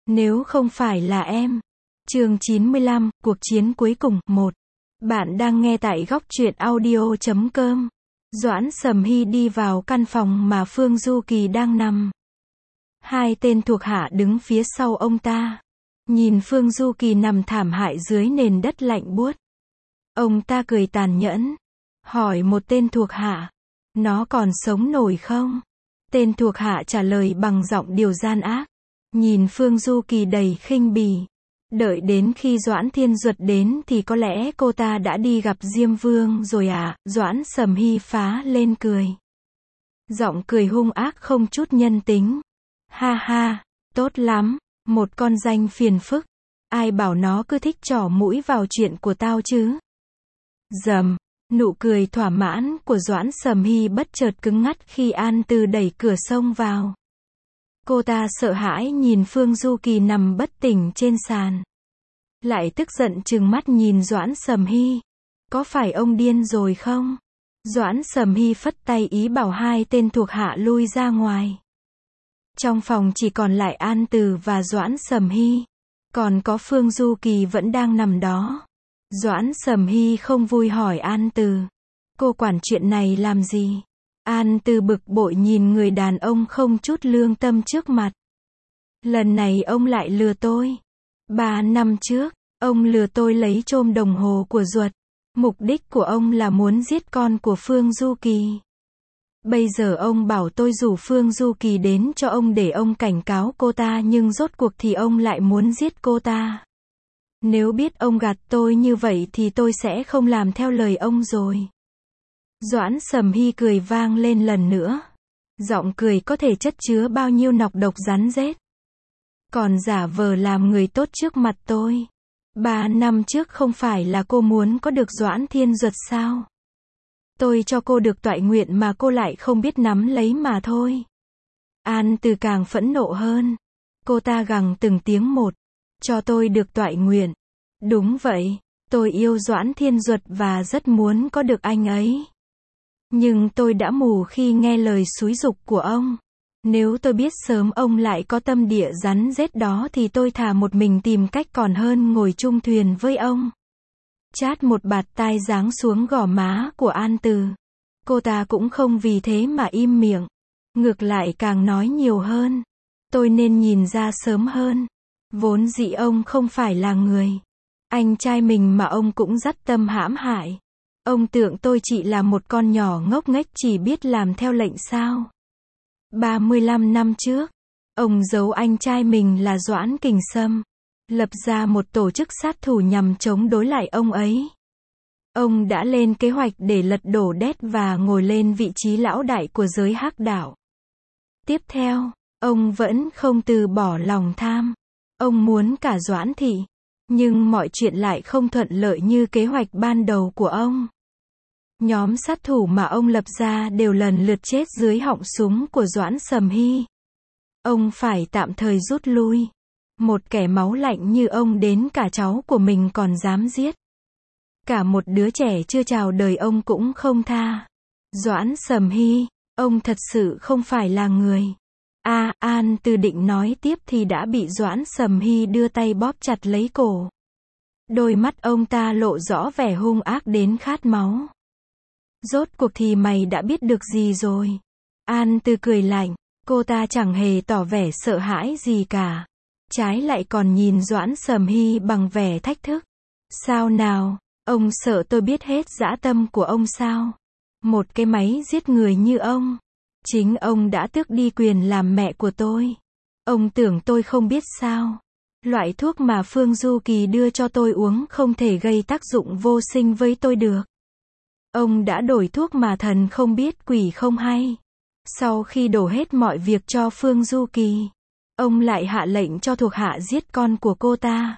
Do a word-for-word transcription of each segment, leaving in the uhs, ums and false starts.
Nếu không phải là em. Chương chín mươi lăm, cuộc chiến cuối cùng, một. Bạn đang nghe tại góc truyện audio chấm com. Doãn Sầm Hy đi vào căn phòng mà Phương Du Kỳ đang nằm. Hai tên thuộc hạ đứng phía sau ông ta. Nhìn Phương Du Kỳ nằm thảm hại dưới nền đất lạnh buốt. Ông ta cười tàn nhẫn. Hỏi một tên thuộc hạ. Nó còn sống nổi không? Tên thuộc hạ trả lời bằng giọng điệu gian ác. Nhìn Phương Du Kỳ đầy khinh bỉ. Đợi đến khi Doãn Thiên Duật đến thì có lẽ cô ta đã đi gặp Diêm Vương rồi à, Doãn Sầm Hy phá lên cười. Giọng cười hung ác không chút nhân tính. Ha ha, tốt lắm, một con danh phiền phức. Ai bảo nó cứ thích trỏ mũi vào chuyện của tao chứ? Dầm, nụ cười thỏa mãn của Doãn Sầm Hy bất chợt cứng ngắt khi An Từ đẩy cửa xông vào. Cô ta sợ hãi nhìn Phương Du Kỳ nằm bất tỉnh trên sàn. Lại tức giận trừng mắt nhìn Doãn Sầm Hy. Có phải ông điên rồi không? Doãn Sầm Hy phất tay ý bảo hai tên thuộc hạ lui ra ngoài. Trong phòng chỉ còn lại An Từ và Doãn Sầm Hy. Còn có Phương Du Kỳ vẫn đang nằm đó. Doãn Sầm Hy không vui hỏi An Từ. Cô quản chuyện này làm gì? An Từ bực bội nhìn người đàn ông không chút lương tâm trước mặt. Lần này ông lại lừa tôi. Ba năm trước, ông lừa tôi lấy chôm đồng hồ của ruột. Mục đích của ông là muốn giết con của Phương Du Kỳ. Bây giờ ông bảo tôi rủ Phương Du Kỳ đến cho ông để ông cảnh cáo cô ta, nhưng rốt cuộc thì ông lại muốn giết cô ta. Nếu biết ông gạt tôi như vậy thì tôi sẽ không làm theo lời ông rồi. Doãn Sầm Hy cười vang lên lần nữa. Giọng cười có thể chất chứa bao nhiêu nọc độc rắn rết. Còn giả vờ làm người tốt trước mặt tôi. Ba năm trước không phải là cô muốn có được Doãn Thiên Duật sao? Tôi cho cô được toại nguyện mà cô lại không biết nắm lấy mà thôi. An Từ càng phẫn nộ hơn. Cô ta gằn từng tiếng một. Cho tôi được toại nguyện. Đúng vậy, tôi yêu Doãn Thiên Duật và rất muốn có được anh ấy. Nhưng tôi đã mù khi nghe lời xúi giục của ông. Nếu tôi biết sớm ông lại có tâm địa rắn rết đó thì tôi thà một mình tìm cách còn hơn ngồi chung thuyền với ông. Chát một bạt tai giáng xuống gò má của An Từ. Cô ta cũng không vì thế mà im miệng. Ngược lại càng nói nhiều hơn. Tôi nên nhìn ra sớm hơn. Vốn dĩ ông không phải là người. Anh trai mình mà ông cũng dắt tâm hãm hại. Ông tưởng tôi chỉ là một con nhỏ ngốc nghếch chỉ biết làm theo lệnh sao? ba mươi lăm năm trước, ông giấu anh trai mình là Doãn Kình Sâm, lập ra một tổ chức sát thủ nhằm chống đối lại ông ấy. Ông đã lên kế hoạch để lật đổ Đét và ngồi lên vị trí lão đại của giới Hắc Đạo. Tiếp theo, ông vẫn không từ bỏ lòng tham. Ông muốn cả Doãn thị. Nhưng mọi chuyện lại không thuận lợi như kế hoạch ban đầu của ông. Nhóm sát thủ mà ông lập ra đều lần lượt chết dưới họng súng của Doãn Sầm Hy. Ông phải tạm thời rút lui. Một kẻ máu lạnh như ông đến cả cháu của mình còn dám giết. Cả một đứa trẻ chưa chào đời ông cũng không tha. Doãn Sầm Hy, ông thật sự không phải là người. A, à, An Từ định nói tiếp thì đã bị Doãn Sầm Hy đưa tay bóp chặt lấy cổ. Đôi mắt ông ta lộ rõ vẻ hung ác đến khát máu. Rốt cuộc thì mày đã biết được gì rồi? An Từ cười lạnh, cô ta chẳng hề tỏ vẻ sợ hãi gì cả. Trái lại còn nhìn Doãn Sầm Hy bằng vẻ thách thức. Sao nào, ông sợ tôi biết hết dã tâm của ông sao? Một cái máy giết người như ông. Chính ông đã tước đi quyền làm mẹ của tôi. Ông tưởng tôi không biết sao? Loại thuốc mà Phương Du Kỳ đưa cho tôi uống không thể gây tác dụng vô sinh với tôi được. Ông đã đổi thuốc mà thần không biết quỷ không hay. Sau khi đổ hết mọi việc cho Phương Du Kỳ, ông lại hạ lệnh cho thuộc hạ giết con của cô ta.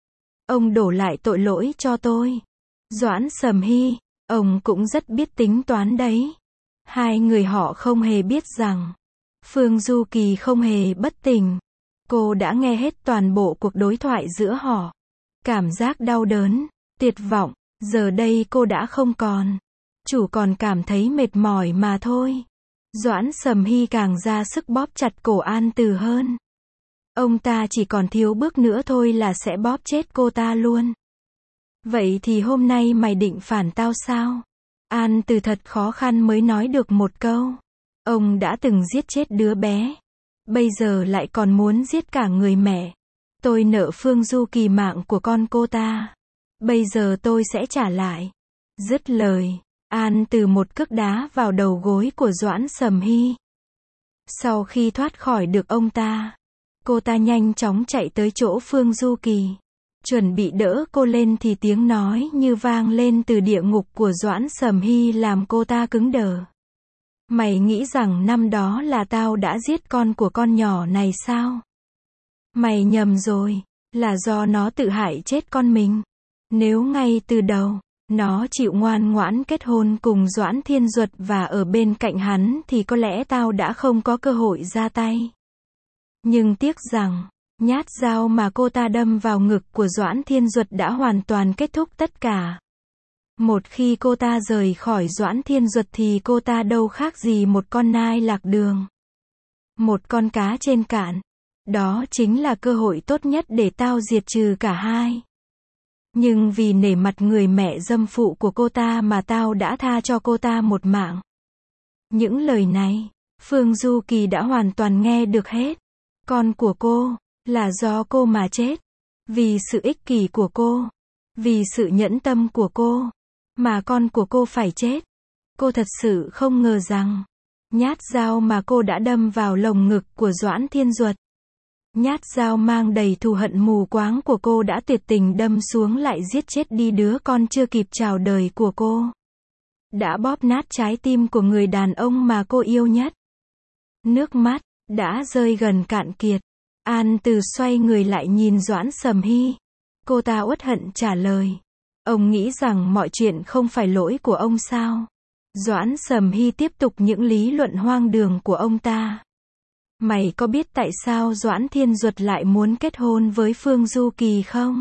Ông đổ lại tội lỗi cho tôi. Doãn Sầm Hy, ông cũng rất biết tính toán đấy. Hai người họ không hề biết rằng Phương Du Kỳ không hề bất tỉnh. Cô đã nghe hết toàn bộ cuộc đối thoại giữa họ. Cảm giác đau đớn, tuyệt vọng, giờ đây cô đã không còn. Chủ còn cảm thấy mệt mỏi mà thôi. Doãn Sầm Hy càng ra sức bóp chặt cổ An Từ hơn. Ông ta chỉ còn thiếu bước nữa thôi là sẽ bóp chết cô ta luôn. Vậy thì hôm nay mày định phản tao sao? An Từ thật khó khăn mới nói được một câu. Ông đã từng giết chết đứa bé. Bây giờ lại còn muốn giết cả người mẹ. Tôi nợ Phương Du Kỳ mạng của con cô ta. Bây giờ tôi sẽ trả lại. Dứt lời, An Từ một cước đá vào đầu gối của Doãn Sầm Hy. Sau khi thoát khỏi được ông ta, cô ta nhanh chóng chạy tới chỗ Phương Du Kỳ. Chuẩn bị đỡ cô lên thì tiếng nói như vang lên từ địa ngục của Doãn Sầm Hy làm cô ta cứng đờ. Mày nghĩ rằng năm đó là tao đã giết con của con nhỏ này sao? Mày nhầm rồi, là do nó tự hại chết con mình. Nếu ngay từ đầu, nó chịu ngoan ngoãn kết hôn cùng Doãn Thiên Duật và ở bên cạnh hắn thì có lẽ tao đã không có cơ hội ra tay. Nhưng tiếc rằng, nhát dao mà cô ta đâm vào ngực của Doãn Thiên Duật đã hoàn toàn kết thúc tất cả. Một khi cô ta rời khỏi Doãn Thiên Duật thì cô ta đâu khác gì một con nai lạc đường. Một con cá trên cạn. Đó chính là cơ hội tốt nhất để tao diệt trừ cả hai. Nhưng vì nể mặt người mẹ dâm phụ của cô ta mà tao đã tha cho cô ta một mạng. Những lời này, Phương Du Kỳ đã hoàn toàn nghe được hết. Con của cô, là do cô mà chết. Vì sự ích kỷ của cô. Vì sự nhẫn tâm của cô. Mà con của cô phải chết. Cô thật sự không ngờ rằng, nhát dao mà cô đã đâm vào lồng ngực của Doãn Thiên Duật. Nhát dao mang đầy thù hận mù quáng của cô đã tuyệt tình đâm xuống lại giết chết đi đứa con chưa kịp chào đời của cô. Đã bóp nát trái tim của người đàn ông mà cô yêu nhất. Nước mắt đã rơi gần cạn kiệt. An Từ xoay người lại nhìn Doãn Sầm Hy. Cô ta uất hận trả lời. Ông nghĩ rằng mọi chuyện không phải lỗi của ông sao? Doãn Sầm Hy tiếp tục những lý luận hoang đường của ông ta. Mày có biết tại sao Doãn Thiên Duật lại muốn kết hôn với Phương Du Kỳ không?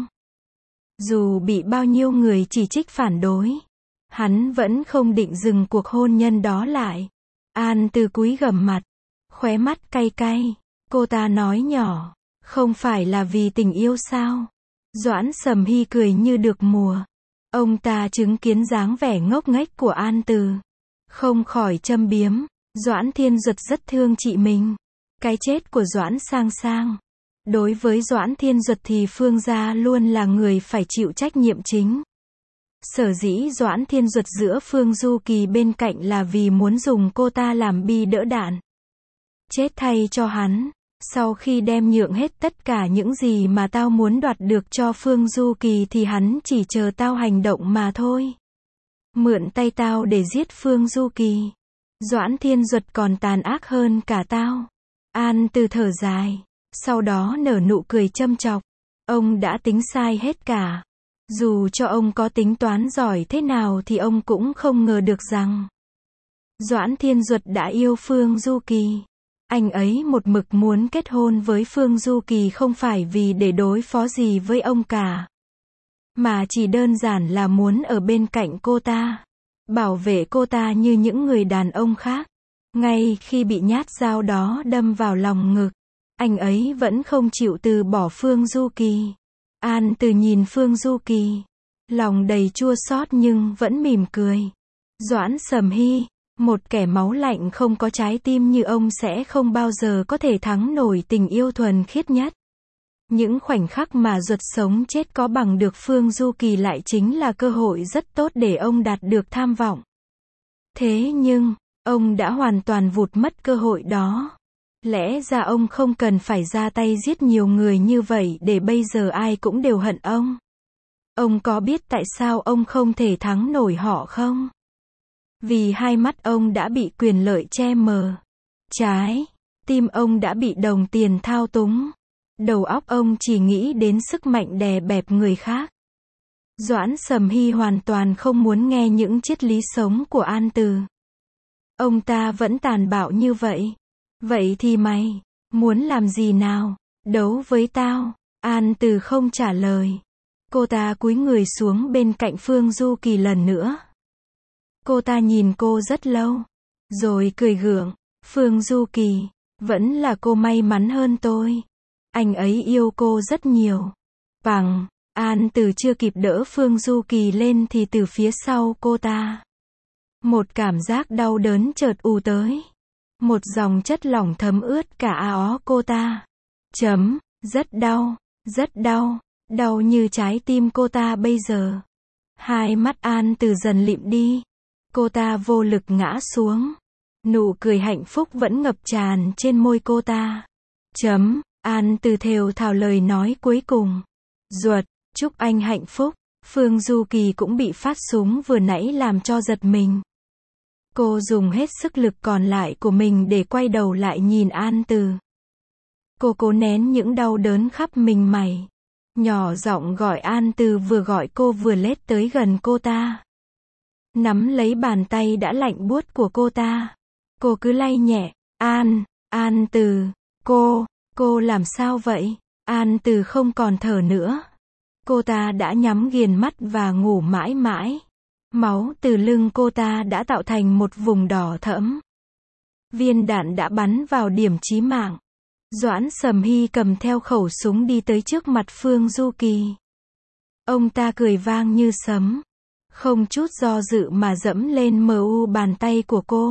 Dù bị bao nhiêu người chỉ trích phản đối, hắn vẫn không định dừng cuộc hôn nhân đó lại. An Từ cúi gằm mặt, khóe mắt cay cay. Cô ta nói nhỏ, không phải là vì tình yêu sao? Doãn Sầm Hy cười như được mùa. Ông ta chứng kiến dáng vẻ ngốc nghếch của An Từ. Không khỏi châm biếm, Doãn Thiên Duật rất thương chị mình. Cái chết của Doãn Sang Sang. Đối với Doãn Thiên Duật thì Phương gia luôn là người phải chịu trách nhiệm chính. Sở dĩ Doãn Thiên Duật giữa Phương Du Kỳ bên cạnh là vì muốn dùng cô ta làm bi đỡ đạn. Chết thay cho hắn. Sau khi đem nhượng hết tất cả những gì mà tao muốn đoạt được cho Phương Du Kỳ thì hắn chỉ chờ tao hành động mà thôi. Mượn tay tao để giết Phương Du Kỳ. Doãn Thiên Duật còn tàn ác hơn cả tao. An Từ thở dài. Sau đó nở nụ cười châm chọc. Ông đã tính sai hết cả. Dù cho ông có tính toán giỏi thế nào thì ông cũng không ngờ được rằng Doãn Thiên Duật đã yêu Phương Du Kỳ. Anh ấy một mực muốn kết hôn với Phương Du Kỳ không phải vì để đối phó gì với ông cả. Mà chỉ đơn giản là muốn ở bên cạnh cô ta. Bảo vệ cô ta như những người đàn ông khác. Ngay khi bị nhát dao đó đâm vào lòng ngực, anh ấy vẫn không chịu từ bỏ Phương Du Kỳ. An Từ nhìn Phương Du Kỳ, lòng đầy chua xót nhưng vẫn mỉm cười. Doãn Sầm Hy, một kẻ máu lạnh không có trái tim như ông sẽ không bao giờ có thể thắng nổi tình yêu thuần khiết nhất. Những khoảnh khắc mà Duật sống chết có bằng được Phương Du Kỳ lại chính là cơ hội rất tốt để ông đạt được tham vọng. Thế nhưng, ông đã hoàn toàn vụt mất cơ hội đó. Lẽ ra ông không cần phải ra tay giết nhiều người như vậy để bây giờ ai cũng đều hận ông. Ông có biết tại sao ông không thể thắng nổi họ không? Vì hai mắt ông đã bị quyền lợi che mờ. Trái tim ông đã bị đồng tiền thao túng. Đầu óc ông chỉ nghĩ đến sức mạnh đè bẹp người khác. Doãn Sầm Hy hoàn toàn không muốn nghe những triết lý sống của An Từ. Ông ta vẫn tàn bạo như vậy. Vậy thì mày muốn làm gì nào? Đấu với tao? An Từ không trả lời. Cô ta cúi người xuống bên cạnh Phương Du Kỳ lần nữa. Cô ta nhìn cô rất lâu, rồi cười gượng. Phương Du Kỳ, vẫn là cô may mắn hơn tôi. Anh ấy yêu cô rất nhiều. Bằng, An Từ chưa kịp đỡ Phương Du Kỳ lên thì từ phía sau cô ta, một cảm giác đau đớn chợt ùa tới. Một dòng chất lỏng thấm ướt cả áo cô ta. Chấm, rất đau, rất đau, đau như trái tim cô ta bây giờ. Hai mắt An Từ dần lịm đi. Cô ta vô lực ngã xuống. Nụ cười hạnh phúc vẫn ngập tràn trên môi cô ta. Chấm, An Từ thều thào lời nói cuối cùng. Ruột, chúc anh hạnh phúc. Phương Du Kỳ cũng bị phát súng vừa nãy làm cho giật mình. Cô dùng hết sức lực còn lại của mình để quay đầu lại nhìn An Từ. Cô cố nén những đau đớn khắp mình mày. Nhỏ giọng gọi An Từ, vừa gọi cô vừa lết tới gần cô ta. Nắm lấy bàn tay đã lạnh buốt của cô ta. Cô cứ lay nhẹ. An, An Từ, cô, cô làm sao vậy? An Từ không còn thở nữa. Cô ta đã nhắm nghiền mắt và ngủ mãi mãi. Máu từ lưng cô ta đã tạo thành một vùng đỏ thẫm. Viên đạn đã bắn vào điểm chí mạng. Doãn Sầm Hy cầm theo khẩu súng đi tới trước mặt Phương Du Kỳ. Ông ta cười vang như sấm. Không chút do dự mà dẫm lên mờ u bàn tay của cô.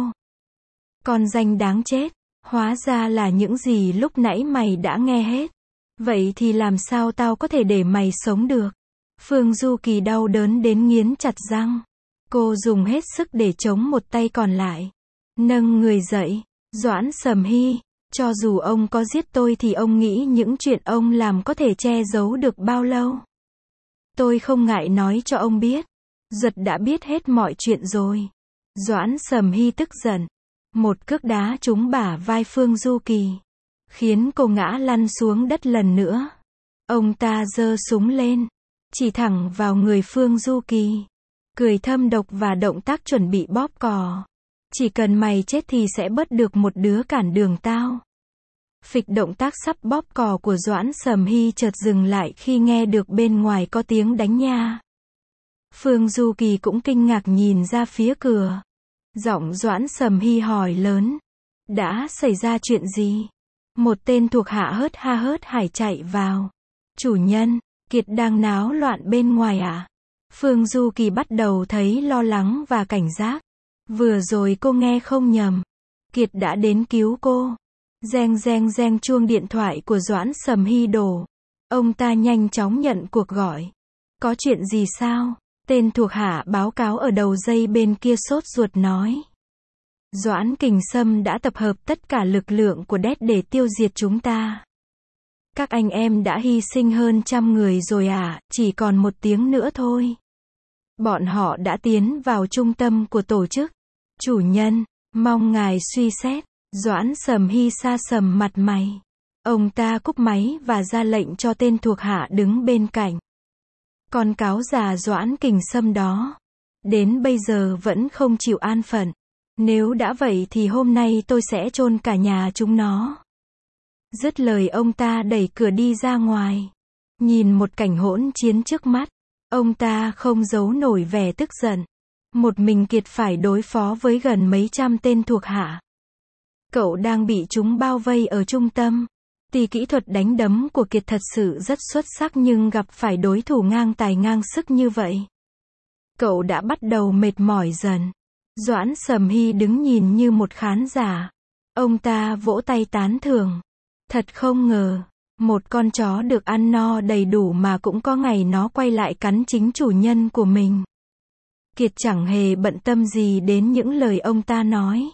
Con danh đáng chết. Hóa ra là những gì lúc nãy mày đã nghe hết. Vậy thì làm sao tao có thể để mày sống được? Phương Du Kỳ đau đớn đến nghiến chặt răng. Cô dùng hết sức để chống một tay còn lại. Nâng người dậy. Doãn Sầm Hy, cho dù ông có giết tôi thì ông nghĩ những chuyện ông làm có thể che giấu được bao lâu? Tôi không ngại nói cho ông biết. Duật đã biết hết mọi chuyện rồi. Doãn Sầm Hy tức giận. Một cước đá trúng bả vai Phương Du Kỳ, khiến cô ngã lăn xuống đất lần nữa. Ông ta giơ súng lên, chỉ thẳng vào người Phương Du Kỳ. Cười thâm độc và động tác chuẩn bị bóp cò. Chỉ cần mày chết thì sẽ bớt được một đứa cản đường tao. Phịch, động tác sắp bóp cò của Doãn Sầm Hy chợt dừng lại khi nghe được bên ngoài có tiếng đánh nha. Phương Du Kỳ cũng kinh ngạc nhìn ra phía cửa. Giọng Doãn Sầm Hy hỏi lớn. Đã xảy ra chuyện gì? Một tên thuộc hạ hớt ha hớt hải chạy vào. Chủ nhân, Kiệt đang náo loạn bên ngoài à? Phương Du Kỳ bắt đầu thấy lo lắng và cảnh giác. Vừa rồi cô nghe không nhầm. Kiệt đã đến cứu cô. Reng reng reng, chuông điện thoại của Doãn Sầm Hy đổ. Ông ta nhanh chóng nhận cuộc gọi. Có chuyện gì sao? Tên thuộc hạ báo cáo ở đầu dây bên kia sốt ruột nói. Doãn Kình Sâm đã tập hợp tất cả lực lượng của đét để tiêu diệt chúng ta. Các anh em đã hy sinh hơn trăm người rồi à, chỉ còn một tiếng nữa thôi. Bọn họ đã tiến vào trung tâm của tổ chức. Chủ nhân, mong ngài suy xét. Doãn Sầm Hy sa sầm mặt mày. Ông ta cúp máy và ra lệnh cho tên thuộc hạ đứng bên cạnh. Con cáo già Doãn Kình Sâm đó, đến bây giờ vẫn không chịu an phận. Nếu đã vậy thì hôm nay tôi sẽ chôn cả nhà chúng nó. Dứt lời ông ta đẩy cửa đi ra ngoài. Nhìn một cảnh hỗn chiến trước mắt, ông ta không giấu nổi vẻ tức giận. Một mình Kiệt phải đối phó với gần mấy trăm tên thuộc hạ. Cậu đang bị chúng bao vây ở trung tâm. Tuy kỹ thuật đánh đấm của Kiệt thật sự rất xuất sắc nhưng gặp phải đối thủ ngang tài ngang sức như vậy, cậu đã bắt đầu mệt mỏi dần. Doãn Sầm Hy đứng nhìn như một khán giả. Ông ta vỗ tay tán thưởng. Thật không ngờ, một con chó được ăn no đầy đủ mà cũng có ngày nó quay lại cắn chính chủ nhân của mình. Kiệt chẳng hề bận tâm gì đến những lời ông ta nói.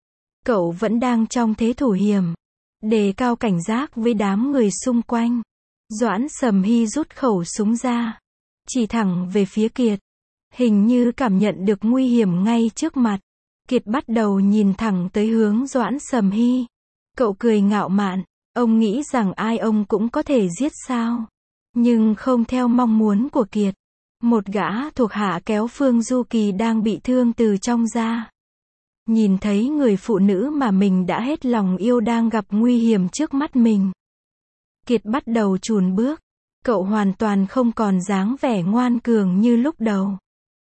Cậu vẫn đang trong thế thủ hiểm, đề cao cảnh giác với đám người xung quanh. Doãn Sầm Hy rút khẩu súng ra, chỉ thẳng về phía Kiệt. Hình như cảm nhận được nguy hiểm ngay trước mặt. Kiệt bắt đầu nhìn thẳng tới hướng Doãn Sầm Hy. Cậu cười ngạo mạn. Ông nghĩ rằng ai ông cũng có thể giết sao? Nhưng không theo mong muốn của Kiệt. Một gã thuộc hạ kéo Phương Du Kỳ đang bị thương từ trong ra. Nhìn thấy người phụ nữ mà mình đã hết lòng yêu đang gặp nguy hiểm trước mắt mình, Kiệt bắt đầu chùn bước. Cậu hoàn toàn không còn dáng vẻ ngoan cường như lúc đầu.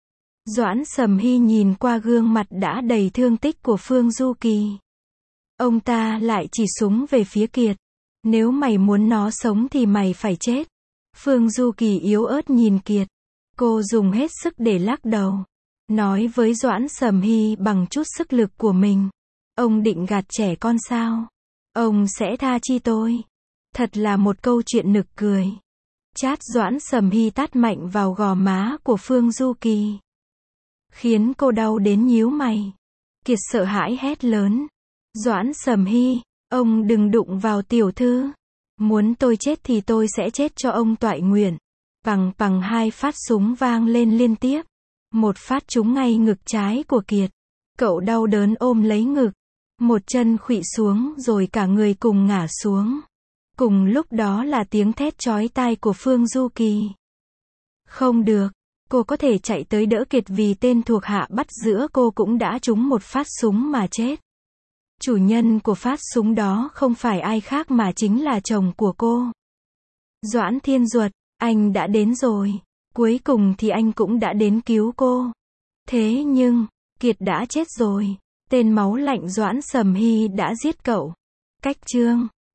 Doãn Sầm Hy nhìn qua gương mặt đã đầy thương tích của Phương Du Kỳ. Ông ta lại chỉ súng về phía Kiệt. Nếu mày muốn nó sống thì mày phải chết. Phương Du Kỳ yếu ớt nhìn Kiệt. Cô dùng hết sức để lắc đầu. Nói với Doãn Sầm Hy bằng chút sức lực của mình. Ông định gạt trẻ con sao? Ông sẽ tha chi tôi? Thật là một câu chuyện nực cười. Chát Doãn Sầm Hy tát mạnh vào gò má của Phương Du Kỳ. Khiến cô đau đến nhíu mày. Kiệt sợ hãi hét lớn. Doãn Sầm Hy, ông đừng đụng vào tiểu thư. Muốn tôi chết thì tôi sẽ chết cho ông toại nguyện. Pằng pằng hai phát súng vang lên liên tiếp. Một phát trúng ngay ngực trái của Kiệt. Cậu đau đớn ôm lấy ngực. Một chân khuỵu xuống rồi cả người cùng ngã xuống. Cùng lúc đó là tiếng thét chói tai của Phương Du Kỳ. Không được, cô có thể chạy tới đỡ Kiệt vì tên thuộc hạ bắt giữa cô cũng đã trúng một phát súng mà chết. Chủ nhân của phát súng đó không phải ai khác mà chính là chồng của cô. Doãn Thiên Duật, anh đã đến rồi. Cuối cùng thì anh cũng đã đến cứu cô. Thế nhưng, Kiệt đã chết rồi. Tên máu lạnh Doãn Sầm Hy đã giết cậu. Cách chương